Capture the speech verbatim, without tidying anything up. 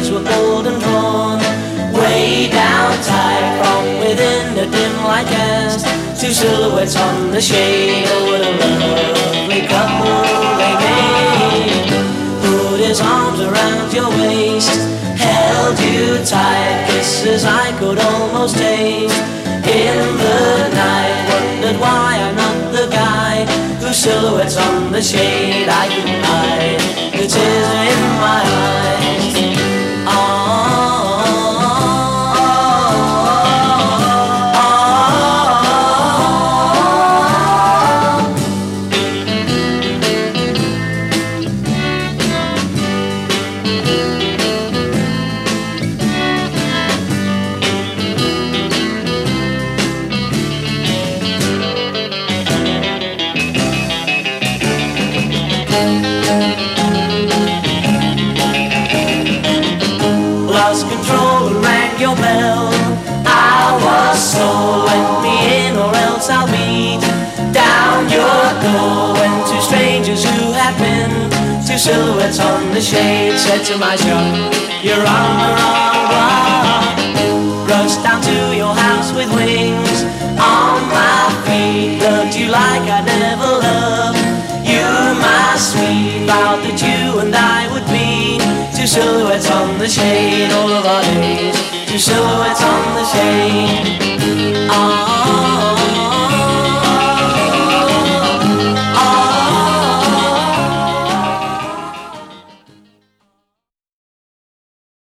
shades were pulled and drawn, way down tight from within the dim light cast. Two silhouettes on the shade, oh what a lovely couple they made. Put his arms around your waist, held you tight, kisses I could almost taste. In the night, wondered why I'm not the guy whose silhouettes on the shade I can hide. The tears are in my eyes. Lost control and rang your bell. I was slow, let me in or else I'll beat down your door. When two strangers who had been two silhouettes on the shade said to my shop, you're on the wrong block. Rushed down to your house with wings on my feet. Loved you like I never loved you, my sweet. Vowed that you and I would be two silhouettes on the shade all of our days. Two silhouettes on the shade. Oh.